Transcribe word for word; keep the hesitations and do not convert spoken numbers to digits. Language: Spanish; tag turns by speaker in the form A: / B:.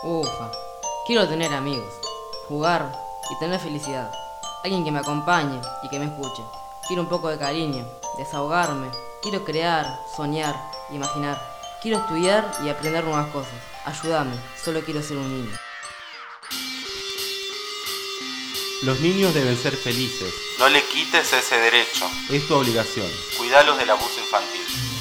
A: Ufa, quiero tener amigos, jugar y tener felicidad. Alguien que me acompañe y que me escuche. Quiero un poco de cariño, desahogarme. Quiero crear, soñar, imaginar. Quiero estudiar y aprender nuevas cosas. Ayúdame, solo quiero ser un niño.
B: Los niños deben ser felices.
C: No le quites ese derecho.
B: Es tu obligación.
C: Cuidalos del abuso infantil.